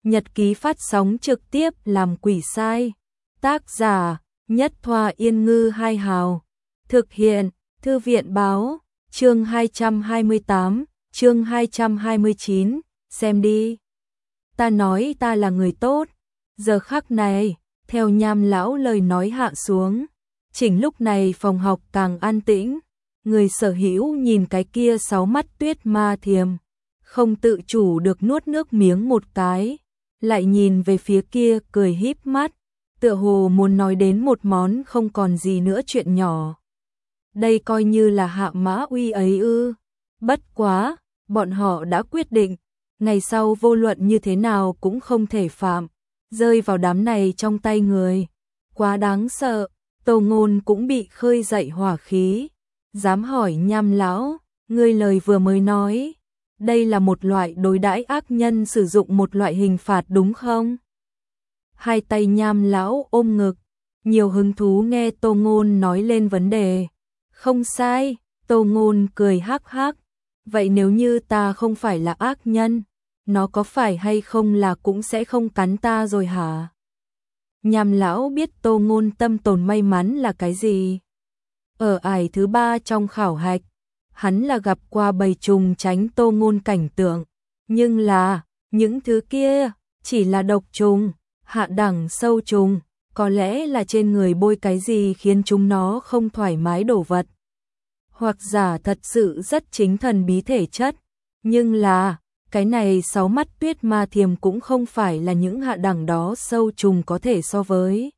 nhật ký phát sóng trực tiếp làm quỷ sai. Tác giả, Nhất Thoa Yên Ngư Hai Hào. Thực hiện, Thư viện Báo. Chương 228, chương 229, xem đi. Ta nói ta là người tốt. Giờ khắc này, theo Nham lão lời nói hạ xuống, chỉnh lúc này phòng học càng an tĩnh. Người sở hữu nhìn cái kia 6 mắt tuyết ma thiềm, không tự chủ được nuốt nước miếng một cái, lại nhìn về phía kia cười híp mắt, tựa hồ muốn nói đến một món không còn gì nữa chuyện nhỏ. Đây coi như là hạ mã uy ấy ư? Bất quá, bọn họ đã quyết định, ngày sau vô luận như thế nào cũng không thể phạm, rơi vào đám này trong tay người. Quá đáng sợ, Tô Ngôn cũng bị khơi dậy hỏa khí. Dám hỏi Nham lão, ngươi lời vừa mới nói, đây là một loại đối đãi ác nhân sử dụng một loại hình phạt đúng không? Hai tay Nham lão ôm ngực, nhiều hứng thú nghe Tô Ngôn nói lên vấn đề. Không sai, Tô Ngôn cười hắc hắc. Vậy nếu như ta không phải là ác nhân, nó có phải hay không là cũng sẽ không cắn ta rồi hả? Nham lão biết Tô Ngôn tâm tồn may mắn là cái gì. Ở ải thứ 3 trong khảo hạch, hắn là gặp qua bầy trùng tránh Tô Ngôn cảnh tượng, nhưng là, những thứ kia, chỉ là độc trùng, hạ đẳng sâu trùng, có lẽ là trên người bôi cái gì khiến chúng nó không thoải mái đổ vật. Hoặc giả thật sự rất chính thần bí thể chất, nhưng là, cái này 6 mắt tuyết ma thiềm cũng không phải là những hạ đẳng đó sâu trùng có thể so với.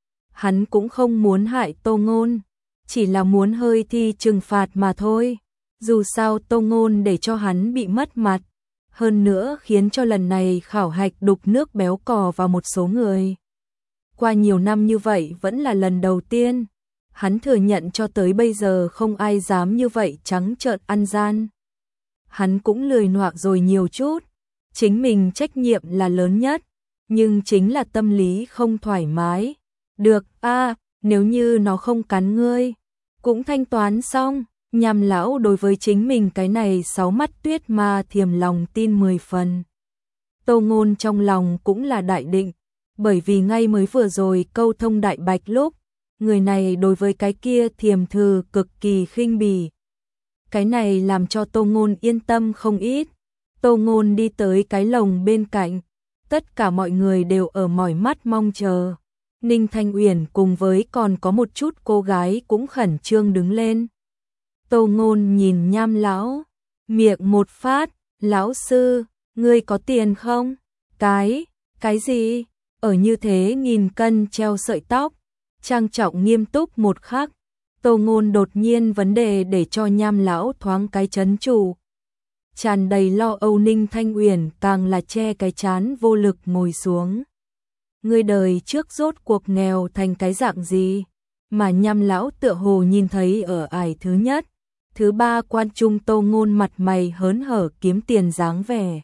Hắn cũng không muốn hại Tô Ngôn, chỉ là muốn hơi thi trừng phạt mà thôi. Dù sao Tô Ngôn để cho hắn bị mất mặt, hơn nữa khiến cho lần này khảo hạch đục nước béo cò vào một số người. Qua nhiều năm như vậy vẫn là lần đầu tiên, hắn thừa nhận cho tới bây giờ không ai dám như vậy trắng trợn ăn gian. Hắn cũng lười nhoạc rồi nhiều chút, chính mình trách nhiệm là lớn nhất, nhưng chính là tâm lý không thoải mái. Được nếu như nó không cắn ngươi, cũng thanh toán xong. Nham lão đối với chính mình cái này 6 mắt tuyết ma thiềm lòng tin 10 phần. Tô Ngôn trong lòng cũng là đại định, bởi vì ngay mới vừa rồi câu thông đại bạch lúc, người này đối với cái kia thiềm thừ cực kỳ khinh bỉ. Cái này làm cho Tô Ngôn yên tâm không ít. Tô Ngôn đi tới cái lồng bên cạnh, tất cả mọi người đều ở mỏi mắt mong chờ. Ninh Thanh Uyển cùng với còn có một chút cô gái cũng khẩn trương đứng lên. Tô Ngôn nhìn Nham lão, miệng một phát, lão sư, ngươi có tiền không? Cái gì? Ở như thế nghìn cân treo sợi tóc, trang trọng nghiêm túc một khắc, Tô Ngôn đột nhiên vấn đề để cho Nham lão thoáng cái chấn trụ. Tràn đầy lo âu Ninh Thanh Uyển càng là che cái trán vô lực ngồi xuống. Ngươi đời trước rốt cuộc nghèo thành cái dạng gì? Mà Nham lão tựa hồ nhìn thấy ở ải thứ nhất, thứ 3 quan trung Tô Ngôn mặt mày hớn hở kiếm tiền dáng vẻ.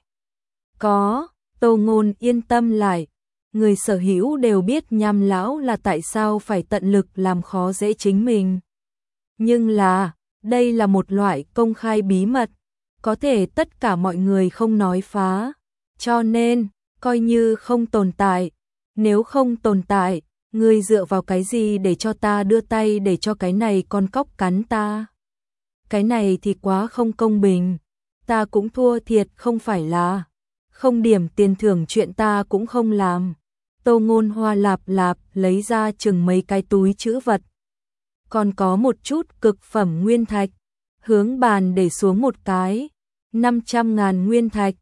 Có, Tô Ngôn yên tâm lại, người sở hữu đều biết Nham lão là tại sao phải tận lực làm khó dễ chính mình. Nhưng là, đây là một loại công khai bí mật, có thể tất cả mọi người không nói phá, cho nên, coi như không tồn tại. Nếu không tồn tại, ngươi dựa vào cái gì để cho ta đưa tay để cho cái này con cóc cắn ta? Cái này thì quá không công bình, ta cũng thua thiệt không phải là, không điểm tiền thưởng chuyện ta cũng không làm. Tô Ngôn hoa lạp lạp lấy ra chừng mấy cái túi trữ vật. Còn có một chút cực phẩm nguyên thạch, hướng bàn để xuống một cái, 500.000 nguyên thạch,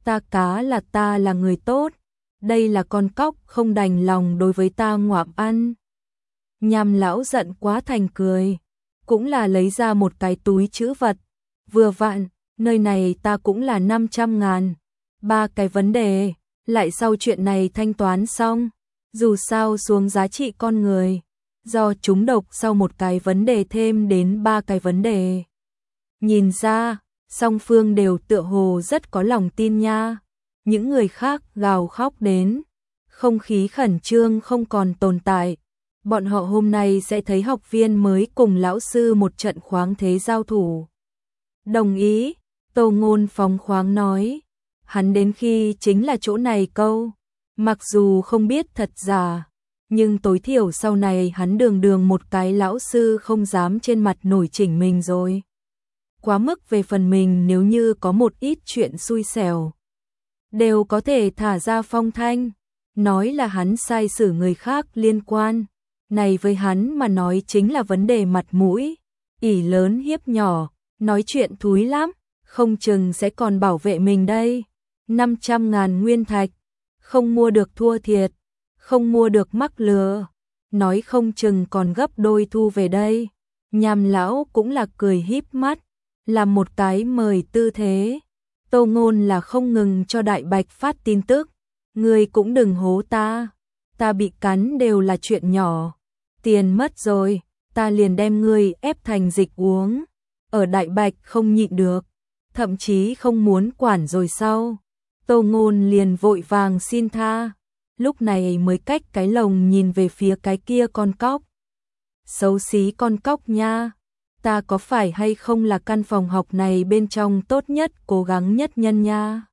ta là người tốt, đây là con cóc không đành lòng đối với ta ngoạm ăn. Nham lão giận quá thành cười, cũng là lấy ra một cái túi trữ vật, vừa vặn, nơi này ta cũng là 500.000, 3 cái vấn đề, lại sau chuyện này thanh toán xong, dù sao xuống giá trị con người, do chúng độc sau một cái vấn đề thêm đến 3 cái vấn đề. Nhìn ra, song phương đều tựa hồ rất có lòng tin nha. Những người khác gào khóc đến, không khí khẩn trương không còn tồn tại. Bọn họ hôm nay sẽ thấy học viên mới cùng lão sư một trận khoáng thế giao thủ. Đồng ý, Tô Ngôn phóng khoáng nói. Hắn đến khi chính là chỗ này câu. Mặc dù không biết thật giả, nhưng tối thiểu sau này hắn đường đường một cái lão sư không dám trên mặt nổi chỉnh mình rồi. Quá mức về phần mình, nếu như có một ít chuyện xui xẻo, đều có thể thả ra phong thanh, nói là hắn sai xử người khác liên quan. Này với hắn mà nói chính là vấn đề mặt mũi, ỷ lớn hiếp nhỏ, nói chuyện thúi lắm, không chừng sẽ còn bảo vệ mình đây. 500.000 nguyên thạch, không mua được thua thiệt, không mua được mắc lừa, nói không chừng còn gấp đôi thu về đây. Nham lão cũng là cười híp mắt, làm một cái mời tư thế. Tô Ngôn là không ngừng cho Đại Bạch phát tin tức, ngươi cũng đừng hố ta bị cắn đều là chuyện nhỏ, tiền mất rồi, ta liền đem ngươi ép thành dịch uống. Ở Đại Bạch không nhịn được, thậm chí không muốn quản rồi sau. Tô Ngôn liền vội vàng xin tha, lúc này mới cách cái lồng nhìn về phía cái kia con cóc. Xấu xí con cóc nha, ta có phải hay không là căn phòng học này bên trong tốt nhất, cố gắng nhất nhân nha.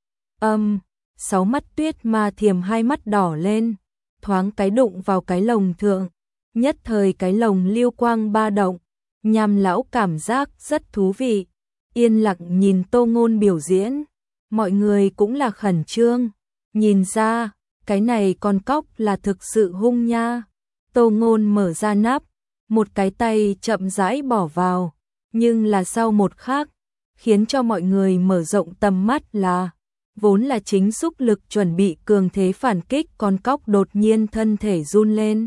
Sáu mắt Tuyết Ma Thiềm hai mắt đỏ lên, thoáng cái đụng vào cái lồng thượng, nhất thời cái lồng lưu quang ba động. Nham lão cảm giác rất thú vị, yên lặng nhìn Tô Ngôn biểu diễn. Mọi người cũng là khẩn trương, nhìn ra, cái này con cóc là thực sự hung nha. Tô Ngôn mở ra nắp, một cái tay chậm rãi bỏ vào, nhưng là sau một khắc, khiến cho mọi người mở rộng tầm mắt là, vốn là chính xúc lực chuẩn bị cường thế phản kích con cóc đột nhiên thân thể run lên.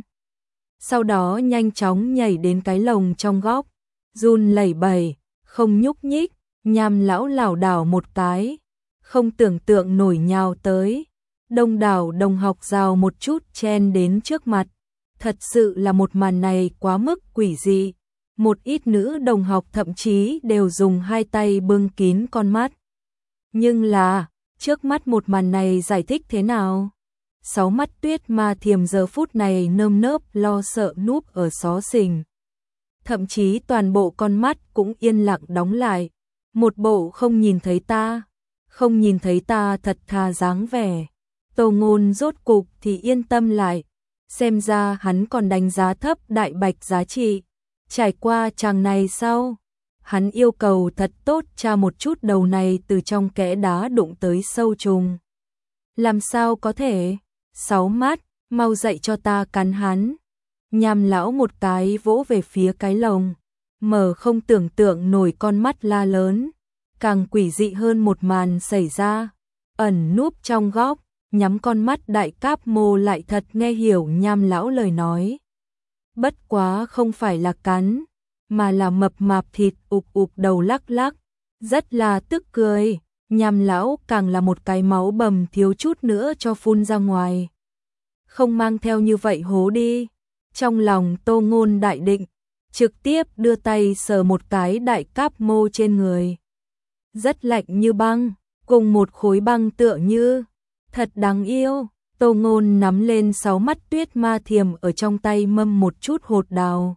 Sau đó nhanh chóng nhảy đến cái lồng trong góc, run lẩy bẩy, không nhúc nhích. Nham lão lảo đảo một cái, không tưởng tượng nổi nhào tới. Đông đảo đồng học rào một chút chen đến trước mặt. Thật sự là một màn này quá mức quỷ dị. Một ít nữ đồng học thậm chí đều dùng hai tay bưng kín con mắt. Nhưng là, trước mắt một màn này giải thích thế nào? Sáu mắt Tuyết Ma Thiềm giờ phút này nơm nớp lo sợ núp ở xó xình. Thậm chí toàn bộ con mắt cũng yên lặng đóng lại. Một bộ không nhìn thấy ta, không nhìn thấy ta thật thà dáng vẻ. Tô Ngôn rốt cục thì yên tâm lại, xem ra hắn còn đánh giá thấp Đại Bạch giá trị. Trải qua chàng này sau, hắn yêu cầu thật tốt tra một chút đầu này từ trong kẽ đá đụng tới sâu trùng. Làm sao có thể? Sáu mắt, mau dậy cho ta cắn hắn. Nham lão một cái vỗ về phía cái lồng, mở không tưởng tượng nổi con mắt la lớn. Càng quỷ dị hơn một màn xảy ra, ẩn núp trong góc, nhắm con mắt Đại Cáp Mô lại thật nghe hiểu Nham lão lời nói. Bất quá không phải là cắn, mà là mập mạp thịt ục ục đầu lắc lắc, rất là tức cười. Nham lão càng là một cái máu bầm thiếu chút nữa cho phun ra ngoài. Không mang theo như vậy hố đi. Trong lòng Tô Ngôn đại định, trực tiếp đưa tay sờ một cái Đại Cáp Mô trên người. Rất lạnh như băng, cùng một khối băng tựa như, thật đáng yêu. Tô Ngôn nắm lên sáu mắt Tuyết Ma Thiềm ở trong tay mâm một chút hột đào.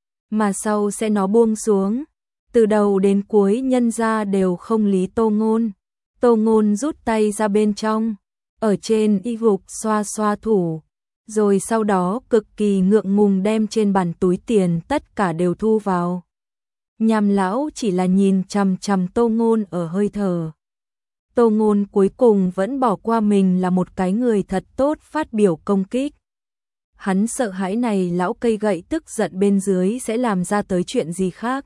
Mà sau sẽ nó buông xuống, từ đầu đến cuối nhân ra đều không lý Tô Ngôn. Tô Ngôn rút tay ra bên trong, ở trên y gục xoa xoa thủ, rồi sau đó cực kỳ ngượng ngùng đem trên bàn túi tiền tất cả đều thu vào. Nham lão chỉ là nhìn chằm chằm Tô Ngôn ở hơi thở. Tô Ngôn cuối cùng vẫn bỏ qua mình là một cái người thật tốt phát biểu công kích. Hắn sợ hãi này lão cây gậy tức giận bên dưới sẽ làm ra tới chuyện gì khác.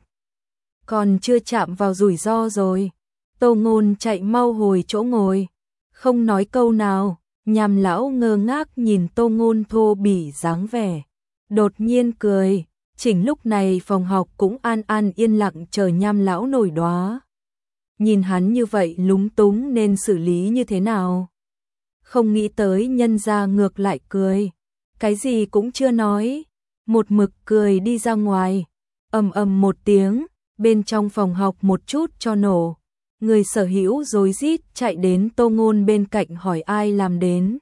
Còn chưa chạm vào rủi ro rồi. Tô Ngôn chạy mau hồi chỗ ngồi, không nói câu nào. Nham lão ngơ ngác nhìn Tô Ngôn thô bỉ dáng vẻ, đột nhiên cười. Chỉnh lúc này phòng học cũng an an yên lặng chờ Nham lão nổi đoá. Nhìn hắn như vậy lúng túng nên xử lý như thế nào? Không nghĩ tới nhân ra ngược lại cười, cái gì cũng chưa nói, một mực cười đi ra ngoài. Ầm ầm một tiếng, bên trong phòng học một chút cho nổ. Người sở hữu rối rít chạy đến Tô Ngôn bên cạnh hỏi ai làm đến.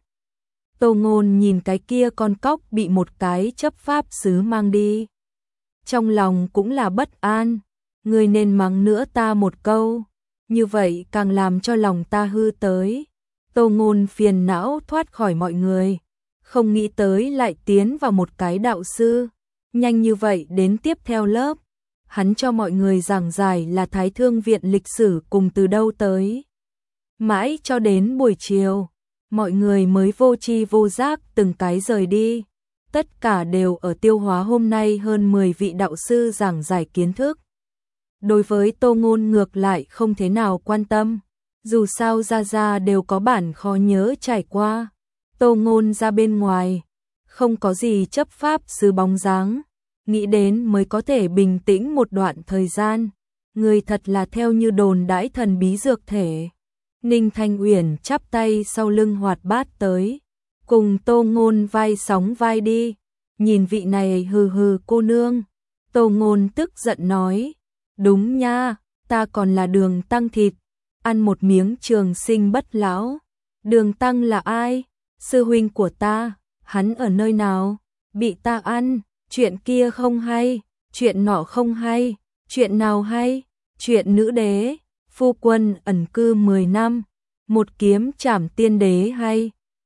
Tô Ngôn nhìn cái kia con cóc bị một cái chấp pháp sứ mang đi. Trong lòng cũng là bất an, người nên mắng nữa ta một câu. như vậy càng làm cho lòng ta hư tới. Tô Ngôn phiền não thoát khỏi mọi người, không nghĩ tới lại tiến vào một cái đạo sư, nhanh như vậy đến tiếp theo lớp. Hắn cho mọi người giảng giải là Thái Thương viện lịch sử cùng từ đâu tới. Mãi cho đến buổi chiều, mọi người mới vô tri vô giác từng cái rời đi. Tất cả đều ở tiêu hóa hôm nay hơn 10 vị đạo sư giảng giải kiến thức. Đối với Tô Ngôn ngược lại không thế nào quan tâm, dù sao ra đều có bản khó nhớ trải qua. Tô Ngôn ra bên ngoài, không có gì chấp pháp sư bóng dáng, nghĩ đến mới có thể bình tĩnh một đoạn thời gian. Người thật là theo như đồn đãi thần bí dược thể. Ninh Thanh Uyển chắp tay sau lưng hoạt bát tới, cùng Tô Ngôn vai sóng vai đi. Nhìn vị này hừ hừ cô nương, Tô Ngôn tức giận nói, đúng nha, ta còn là Đường Tăng thịt, ăn một miếng trường sinh bất lão. Đường Tăng là ai? Sư huynh của ta, hắn ở nơi nào? Bị ta ăn, chuyện kia không hay, chuyện nọ không hay, chuyện nào hay? Chuyện nữ đế, phu quân ẩn cư 10 năm, một kiếm trảm tiên đế hay?